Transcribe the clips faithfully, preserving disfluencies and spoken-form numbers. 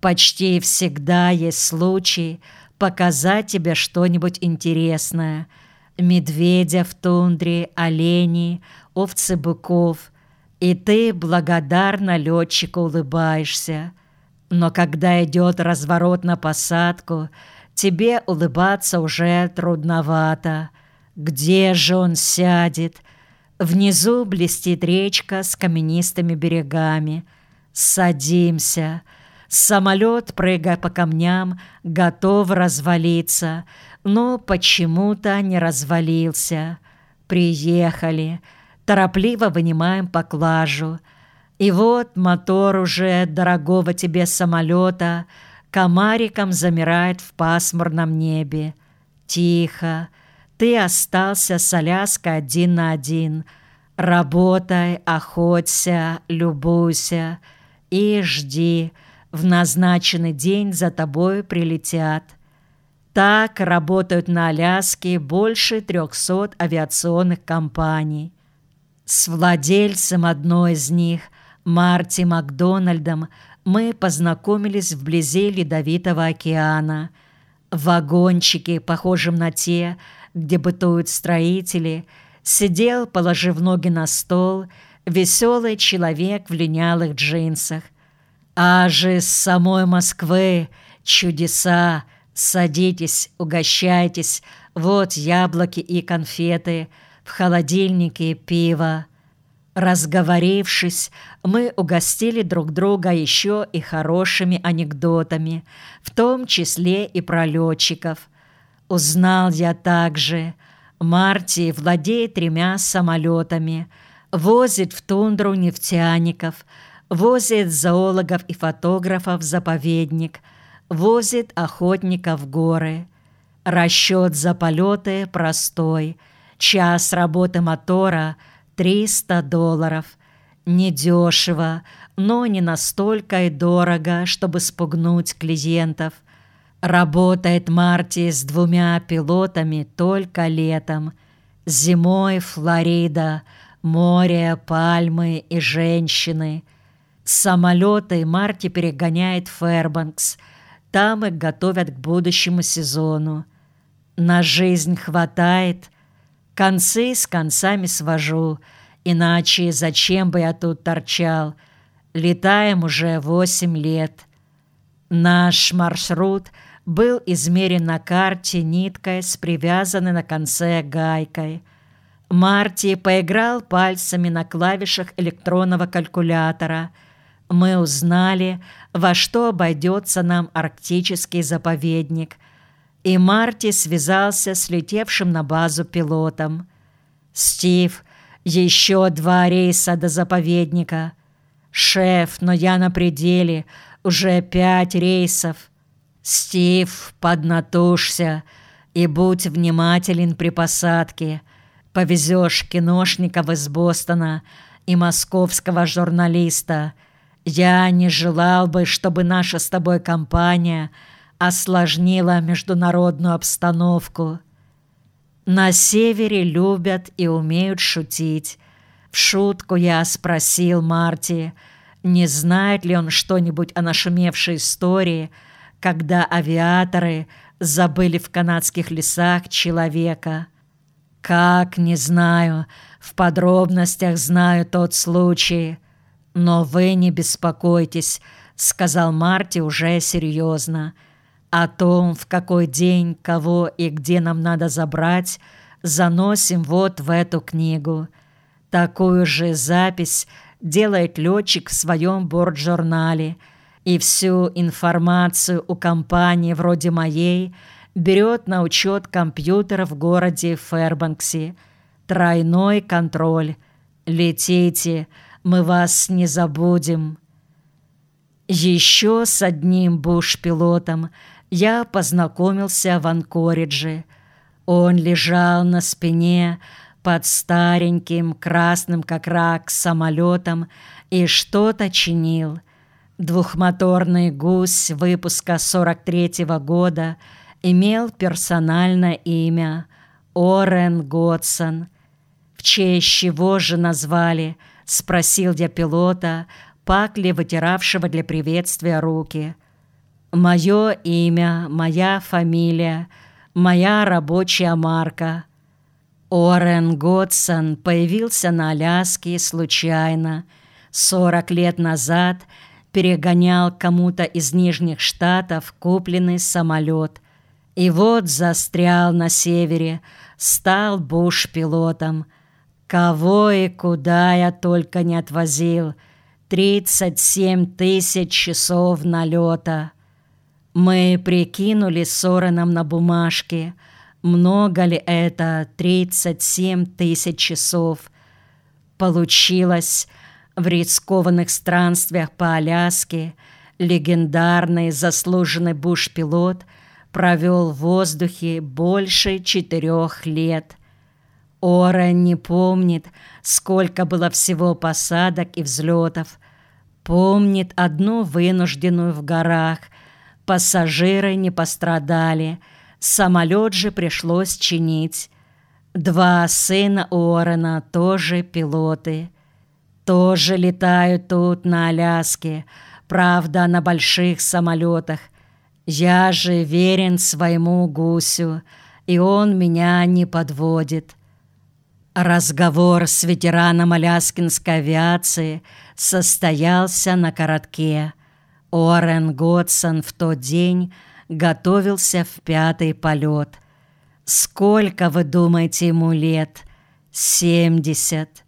Почти всегда есть случай показать тебе что-нибудь интересное. Медведя в тундре, оленей, овцы быков. И ты благодарно летчику улыбаешься. Но когда идет разворот на посадку, тебе улыбаться уже трудновато. Где же он сядет? Внизу блестит речка с каменистыми берегами. Садимся. Самолет, прыгая по камням, готов развалиться, но почему-то не развалился. Приехали. Торопливо вынимаем поклажу. И вот мотор уже дорогого тебе самолета комариком замирает в пасмурном небе. Тихо. Ты остался с Аляской один на один. Работай, охоться, любуйся и жди. В назначенный день за тобой прилетят. Так работают на Аляске больше трехсот авиационных компаний. С владельцем одной из них, Марти Макдональдом, мы познакомились вблизи Ледовитого океана. В вагончике, похожем на те, где бытуют строители, сидел, положив ноги на стол, веселый человек в линялых джинсах. А же с самой Москвы чудеса! Садитесь, угощайтесь, вот яблоки и конфеты, в холодильнике пиво. Разговорившись, мы угостили друг друга еще и хорошими анекдотами, в том числе и про летчиков. Узнал я также, Марти владеет тремя самолетами, возит в тундру нефтяников, возит зоологов и фотографов в заповедник, возит охотников в горы. Расчет за полеты простой. Час работы мотора – триста долларов. Недешево, но не настолько и дорого, чтобы спугнуть клиентов. Работает Марти с двумя пилотами только летом. Зимой Флорида, море, пальмы и женщины. Самолеты Марти перегоняет в Фэрбанкс. Там их готовят к будущему сезону. На жизнь хватает. Концы с концами свожу. Иначе зачем бы я тут торчал? Летаем уже восемь лет. Наш маршрут был измерен на карте ниткой с привязанной на конце гайкой. Марти поиграл пальцами на клавишах электронного калькулятора. Мы узнали, во что обойдется нам арктический заповедник, и Марти связался с летевшим на базу пилотом. «Стив, еще два рейса до заповедника». «Шеф, но я на пределе, уже пять рейсов». «Стив, поднатужься и будь внимателен при посадке. Повезешь киношников из Бостона и московского журналиста. Я не желал бы, чтобы наша с тобой компания осложнила международную обстановку». На севере любят и умеют шутить. В шутку я спросил Марти, не знает ли он что-нибудь о нашумевшей истории, когда авиаторы забыли в канадских лесах человека. «Как, не знаю, в подробностях знаю тот случай. Но вы не беспокойтесь», — сказал Марти уже серьезно. «О том, в какой день, кого и где нам надо забрать, заносим вот в эту книгу. Такую же запись делает летчик в своем бортжурнале, и всю информацию у компании вроде моей берет на учет компьютер в городе Фэрбанксе. Тройной контроль. Летите, мы вас не забудем». Еще с одним буш-пилотом я познакомился в Анкоридже. Он лежал на спине под стареньким, красным как рак самолетом и что-то чинил. Двухмоторный гусь выпуска сорок третьего года имел персональное имя Орен Годсон. «В честь чего же назвали?» — спросил я пилота, Пакли, вытиравшего для приветствия руки. Мое имя, моя фамилия, моя рабочая марка. Уоррен Годсон появился на Аляске случайно. Сорок лет назад перегонял кому-то из Нижних Штатов купленный самолет. И вот застрял на севере, стал буш-пилотом. Кого и куда я только не отвозил. тридцать семь тысяч часов налета. Мы прикинули с Уорреном на бумажке, много ли это тридцать семь тысяч часов. Получилось, в рискованных странствиях по Аляске легендарный заслуженный буш-пилот провел в воздухе больше четырех лет. Уоррен не помнит, сколько было всего посадок и взлетов. Помнит одну вынужденную в горах. Пассажиры не пострадали, самолет же пришлось чинить. Два сына Уоррена тоже пилоты. Тоже летают тут, на Аляске, правда, на больших самолетах. Я же верен своему гусю, и он меня не подводит. Разговор с ветераном аляскинской авиации состоялся на коротке. Уоррен Годсон в тот день готовился в пятый полет. Сколько, вы думаете, ему лет? Семьдесят.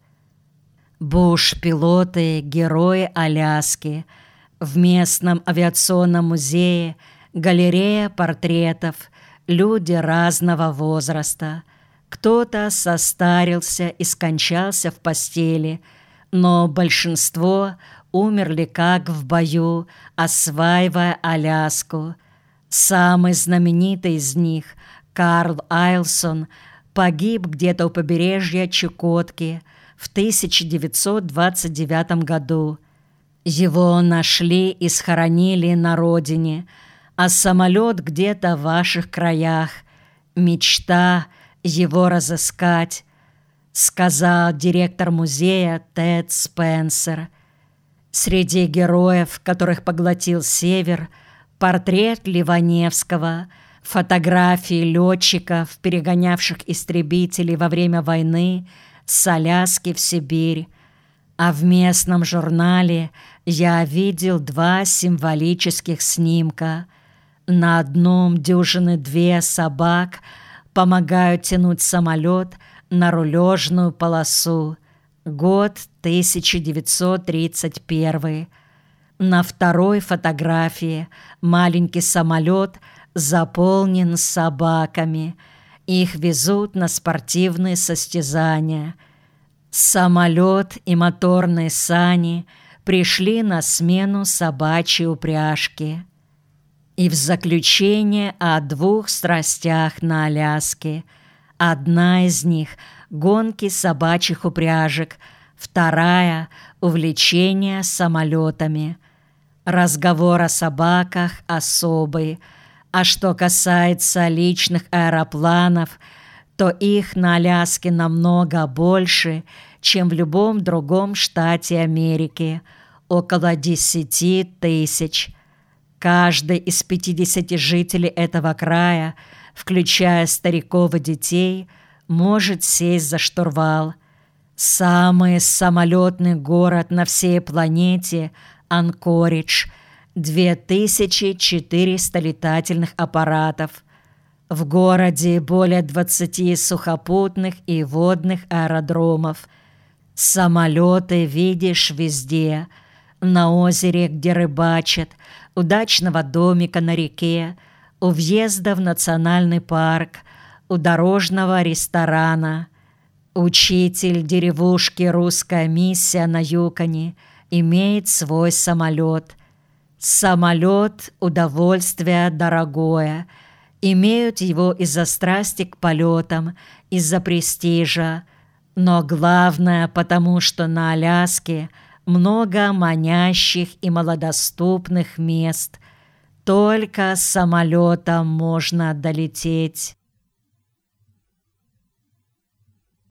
Буш-пилоты — герои Аляски. В местном авиационном музее галерея портретов, люди разного возраста. Кто-то состарился и скончался в постели, но большинство умерли как в бою, осваивая Аляску. Самый знаменитый из них, Карл Айлсон, погиб где-то у побережья Чукотки в тысяча девятьсот двадцать девятом году. Его нашли и схоронили на родине, а самолет где-то в ваших краях. Мечта его разыскать, сказал директор музея Тед Спенсер. Среди героев, которых поглотил север, портрет Ливаневского, фотографии летчиков, перегонявших истребителей во время войны с Аляски в Сибирь. А в местном журнале я видел два символических снимка. На одном дюжины две собак помогают тянуть самолет на рулежную полосу. Год тысяча девятьсот тридцать первый. На второй фотографии маленький самолет заполнен собаками. Их везут на спортивные состязания. Самолет и моторные сани пришли на смену собачьей упряжки. И в заключение о двух страстях на Аляске. Одна из них — гонки собачьих упряжек, вторая — увлечение самолетами. Разговор о собаках особый, а что касается личных аэропланов, то их на Аляске намного больше, чем в любом другом штате Америки, около десяти тысяч. Каждый из пятидесяти жителей этого края, включая стариков и детей, может сесть за штурвал. Самый самолетный город на всей планете — Анкоридж, две тысячи четыреста летательных аппаратов. В городе более двадцати сухопутных и водных аэродромов. Самолеты видишь везде. На озере, где рыбачат, у дачного домика на реке, у въезда в национальный парк, у дорожного ресторана. Учитель деревушки «Русская миссия» на Юконе имеет свой самолет. Самолет — удовольствие дорогое. Имеют его из-за страсти к полетам, из-за престижа. Но главное, потому что на Аляске много манящих и малодоступных мест. Только самолетом можно долететь.